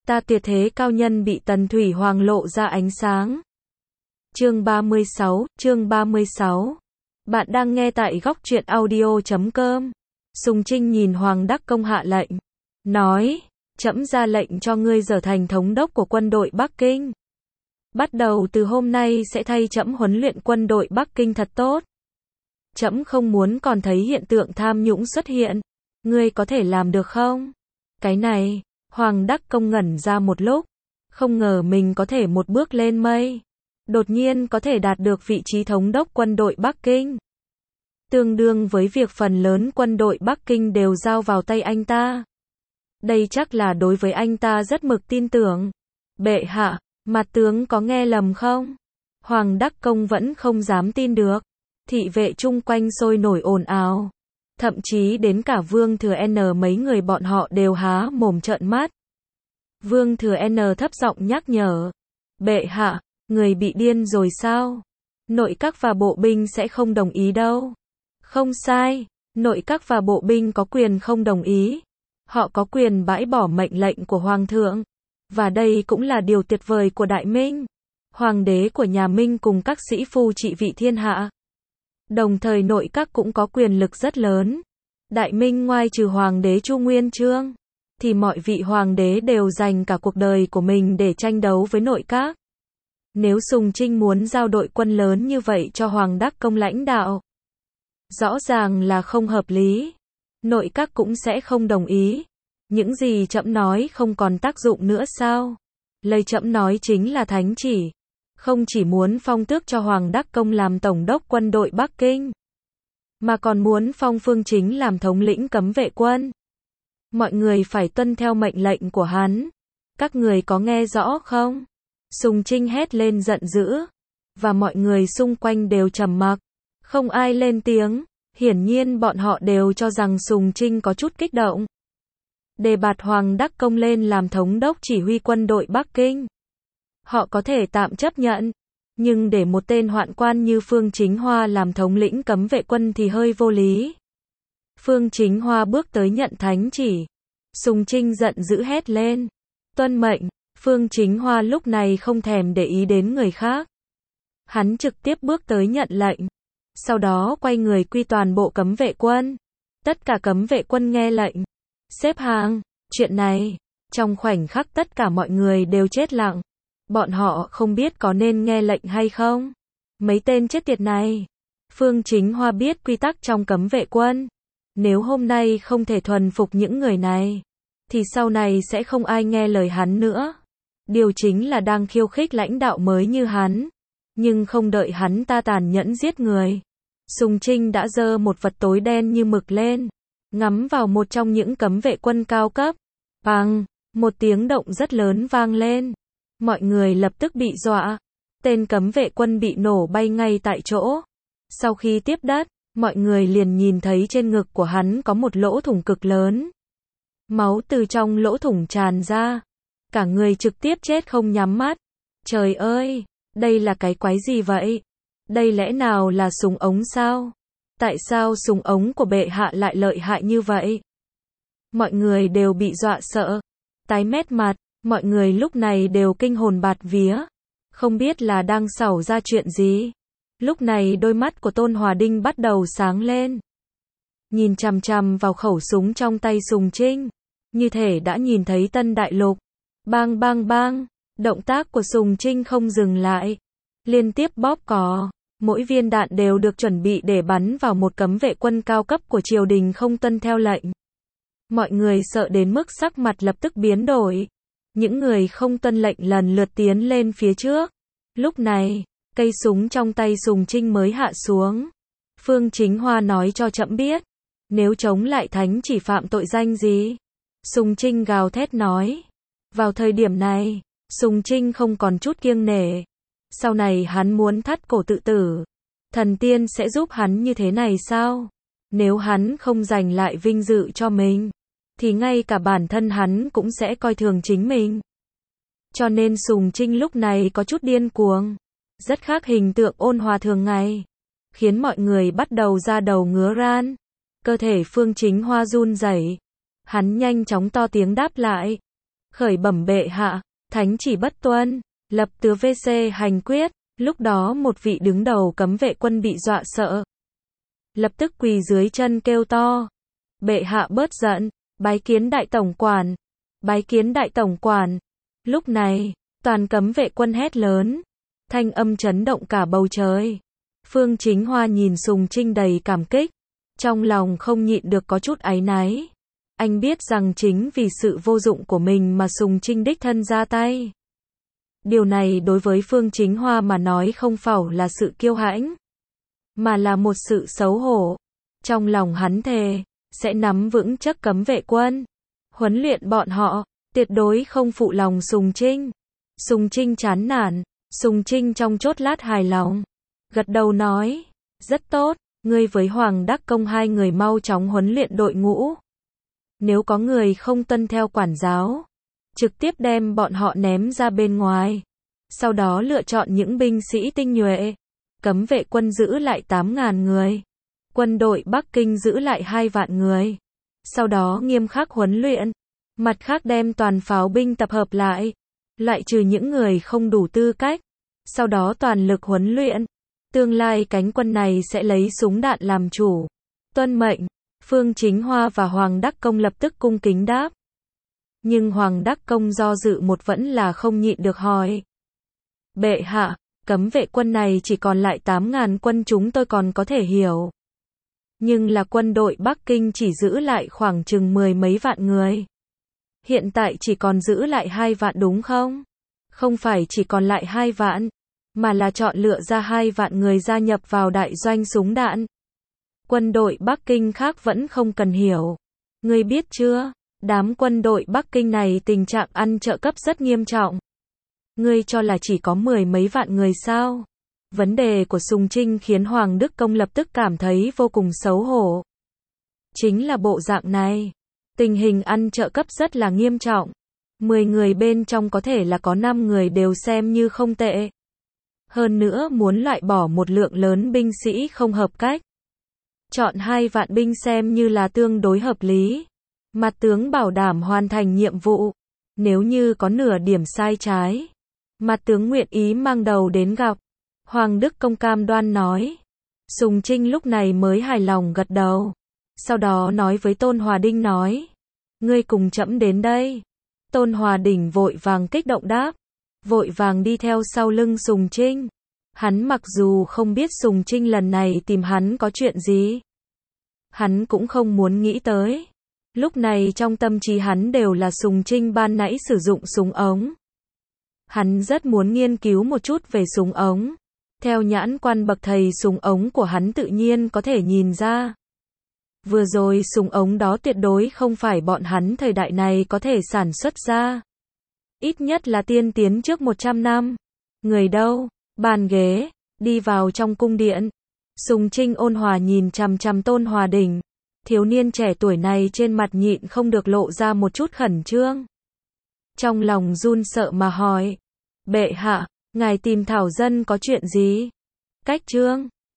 Ta tuyệt thế cao nhân bị Tần Thủy Hoàng lộ ra ánh sáng. Chương 36. Bạn đang nghe tại góc truyện audio.com. Sùng Trinh nhìn Hoàng Đắc Công hạ lệnh, nói, trẫm ra lệnh cho ngươi trở thành thống đốc của quân đội Bắc Kinh. Bắt đầu từ hôm nay sẽ thay trẫm huấn luyện quân đội Bắc Kinh thật tốt. Trẫm không muốn còn thấy hiện tượng tham nhũng xuất hiện. Ngươi có thể làm được không? Cái này, Hoàng Đắc Công ngẩn ra một lúc, không ngờ mình có thể một bước lên mây, đột nhiên có thể đạt được vị trí thống đốc quân đội Bắc Kinh. Tương đương với việc phần lớn quân đội Bắc Kinh đều giao vào tay anh ta. Đây chắc là đối với anh ta rất mực tin tưởng. Bệ hạ, mặt tướng có nghe lầm không? Hoàng Đắc Công vẫn không dám tin được. Thị vệ chung quanh sôi nổi ồn ào. Thậm chí đến cả Vương Thừa N mấy người bọn họ đều há mồm trợn mắt. Vương Thừa N thấp giọng nhắc nhở. Bệ hạ, người bị điên rồi sao? Nội các và bộ binh sẽ không đồng ý đâu. Không sai, nội các và bộ binh có quyền không đồng ý. Họ có quyền bãi bỏ mệnh lệnh của Hoàng thượng. Và đây cũng là điều tuyệt vời của Đại Minh. Hoàng đế của nhà Minh cùng các sĩ phu trị vị thiên hạ. Đồng thời nội các cũng có quyền lực rất lớn. Đại Minh ngoại trừ Hoàng đế Chu Nguyên Chương, thì mọi vị hoàng đế đều dành cả cuộc đời của mình để tranh đấu với nội các. Nếu Sùng Trinh muốn giao đội quân lớn như vậy cho Hoàng Đắc Công lãnh đạo, rõ ràng là không hợp lý. Nội các cũng sẽ không đồng ý. Những gì trẫm nói không còn tác dụng nữa sao? Lời trẫm nói chính là thánh chỉ. Không chỉ muốn phong tước cho Hoàng Đắc Công làm tổng đốc quân đội Bắc Kinh, mà còn muốn phong Phương Chính làm thống lĩnh cấm vệ quân. Mọi người phải tuân theo mệnh lệnh của hắn. Các người có nghe rõ không? Sùng Trinh hét lên giận dữ. Và mọi người xung quanh đều trầm mặc. Không ai lên tiếng. Hiển nhiên bọn họ đều cho rằng Sùng Trinh có chút kích động. Đề bạt Hoàng Đắc Công lên làm thống đốc chỉ huy quân đội Bắc Kinh, họ có thể tạm chấp nhận. Nhưng để một tên hoạn quan như Phương Chính Hoa làm thống lĩnh cấm vệ quân thì hơi vô lý. Phương Chính Hoa bước tới nhận thánh chỉ. Sùng Trinh giận dữ hét lên. Tuân mệnh. Phương Chính Hoa lúc này không thèm để ý đến người khác. Hắn trực tiếp bước tới nhận lệnh. Sau đó quay người quy toàn bộ cấm vệ quân. Tất cả cấm vệ quân nghe lệnh. Xếp hàng. Chuyện này, trong khoảnh khắc tất cả mọi người đều chết lặng. Bọn họ không biết có nên nghe lệnh hay không. Mấy tên chết tiệt này. Phương Chính Hoa biết quy tắc trong cấm vệ quân. Nếu hôm nay không thể thuần phục những người này, thì sau này sẽ không ai nghe lời hắn nữa. Điều chính là đang khiêu khích lãnh đạo mới như hắn. Nhưng không đợi hắn ta tàn nhẫn giết người, Sùng Trinh đã giơ một vật tối đen như mực lên, ngắm vào một trong những cấm vệ quân cao cấp. Bang! Một tiếng động rất lớn vang lên. Mọi người lập tức bị dọa. Tên cấm vệ quân bị nổ bay ngay tại chỗ. Sau khi tiếp đất, mọi người liền nhìn thấy trên ngực của hắn có một lỗ thủng cực lớn. Máu từ trong lỗ thủng tràn ra. Cả người trực tiếp chết không nhắm mắt. Trời ơi! Đây là cái quái gì vậy? Đây lẽ nào là súng ống sao? Tại sao súng ống của bệ hạ lại lợi hại như vậy? Mọi người đều bị dọa sợ. Tái mét mặt. Mọi người lúc này đều kinh hồn bạt vía. Không biết là đang xảy ra chuyện gì. Lúc này đôi mắt của Tôn Hòa Đinh bắt đầu sáng lên. Nhìn chằm chằm vào khẩu súng trong tay Sùng Trinh. Như thể đã nhìn thấy tân đại lục. Bang bang bang. Động tác của Sùng Trinh không dừng lại. Liên tiếp bóp cò. Mỗi viên đạn đều được chuẩn bị để bắn vào một cấm vệ quân cao cấp của triều đình không tuân theo lệnh. Mọi người sợ đến mức sắc mặt lập tức biến đổi. Những người không tuân lệnh lần lượt tiến lên phía trước. Lúc này, cây súng trong tay Sùng Trinh mới hạ xuống. Phương Chính Hoa nói cho trẫm biết. Nếu chống lại thánh chỉ phạm tội danh gì? Sùng Trinh gào thét nói. Vào thời điểm này, Sùng Trinh không còn chút kiêng nể. Sau này hắn muốn thắt cổ tự tử. Thần tiên sẽ giúp hắn như thế này sao? Nếu hắn không giành lại vinh dự cho mình, thì ngay cả bản thân hắn cũng sẽ coi thường chính mình. Cho nên Sùng Trinh lúc này có chút điên cuồng. Rất khác hình tượng ôn hòa thường ngày. Khiến mọi người bắt đầu da đầu ngứa ran. Cơ thể Phương Chính Hoa run rẩy. Hắn nhanh chóng to tiếng đáp lại. khởi bẩm bệ hạ, thánh chỉ bất tuân, lập tứ VC hành quyết. Lúc đó một vị đứng đầu cấm vệ quân bị dọa sợ, lập tức quỳ dưới chân kêu to, bệ hạ bớt giận, bái kiến đại tổng quản, bái kiến đại tổng quản. Lúc này, toàn cấm vệ quân hét lớn, thanh âm chấn động cả bầu trời. Phương Chính Hoa nhìn Sùng Trinh đầy cảm kích, trong lòng không nhịn được có chút áy náy. Anh biết rằng chính vì sự vô dụng của mình mà Sùng Trinh đích thân ra tay. Điều này đối với Phương Chính Hoa mà nói không phải là sự kiêu hãnh, mà là một sự xấu hổ. Trong lòng hắn thề, sẽ nắm vững chắc cấm vệ quân, huấn luyện bọn họ, tuyệt đối không phụ lòng Sùng Trinh. Sùng Trinh chán nản, Sùng Trinh trong chốc lát hài lòng, gật đầu nói, rất tốt, ngươi với Hoàng Đắc Công hai người mau chóng huấn luyện đội ngũ. Nếu có người không tuân theo quản giáo, trực tiếp đem bọn họ ném ra bên ngoài. Sau đó lựa chọn những binh sĩ tinh nhuệ. Cấm vệ quân giữ lại 8.000 người. Quân đội Bắc Kinh giữ lại 2 vạn người. Sau đó nghiêm khắc huấn luyện. Mặt khác đem toàn pháo binh tập hợp lại. Loại trừ những người không đủ tư cách. Sau đó toàn lực huấn luyện. Tương lai cánh quân này sẽ lấy súng đạn làm chủ. Tuân mệnh. Phương Chính Hoa và Hoàng Đắc Công lập tức cung kính đáp. Nhưng Hoàng Đắc Công do dự một vẫn là không nhịn được hỏi. Bệ hạ, cấm vệ quân này chỉ còn lại 8.000 quân chúng tôi còn có thể hiểu. Nhưng là quân đội Bắc Kinh chỉ giữ lại khoảng chừng 10 mấy vạn người. Hiện tại chỉ còn giữ lại 2 vạn đúng không? Không phải chỉ còn lại 2 vạn, mà là chọn lựa ra 2 vạn người gia nhập vào đại doanh súng đạn. Quân đội Bắc Kinh khác vẫn không cần hiểu. Ngươi biết chưa? Đám quân đội Bắc Kinh này tình trạng ăn trợ cấp rất nghiêm trọng. Ngươi cho là chỉ có 10 mấy vạn người sao? Vấn đề của Sùng Trinh khiến Hoàng Đức Công lập tức cảm thấy vô cùng xấu hổ. Chính là bộ dạng này. Tình hình ăn trợ cấp rất là nghiêm trọng. 10 người bên trong có thể là có 5 người đều xem như không tệ. Hơn nữa muốn loại bỏ một lượng lớn binh sĩ không hợp cách. Chọn 2 vạn binh xem như là tương đối hợp lý. Mặt tướng bảo đảm hoàn thành nhiệm vụ. Nếu như có nửa điểm sai trái, mặt tướng nguyện ý mang đầu đến gặp. Hoàng Đức Công cam đoan nói. Sùng Trinh lúc này mới hài lòng gật đầu. Sau đó nói với Tôn Hòa Đinh nói. Ngươi cùng trẫm đến đây. Tôn Hòa Đỉnh vội vàng kích động đáp. Vội vàng đi theo sau lưng Sùng Trinh. Hắn mặc dù không biết Sùng Trinh lần này tìm hắn có chuyện gì. Hắn cũng không muốn nghĩ tới. Lúc này trong tâm trí hắn đều là Sùng Trinh ban nãy sử dụng súng ống. Hắn rất muốn nghiên cứu một chút về súng ống. Theo nhãn quan bậc thầy súng ống của hắn tự nhiên có thể nhìn ra. Vừa rồi súng ống đó tuyệt đối không phải bọn hắn thời đại này có thể sản xuất ra. Ít nhất là tiên tiến trước 100 năm. Người đâu? Bàn ghế. Đi vào trong cung điện. Sùng Trinh ôn hòa nhìn chằm chằm Tôn Hòa Đỉnh. Thiếu niên trẻ tuổi này trên mặt nhịn không được lộ ra một chút khẩn trương. Trong lòng run sợ mà hỏi. Bệ hạ, ngài tìm Thảo Dân có chuyện gì? Cách trương.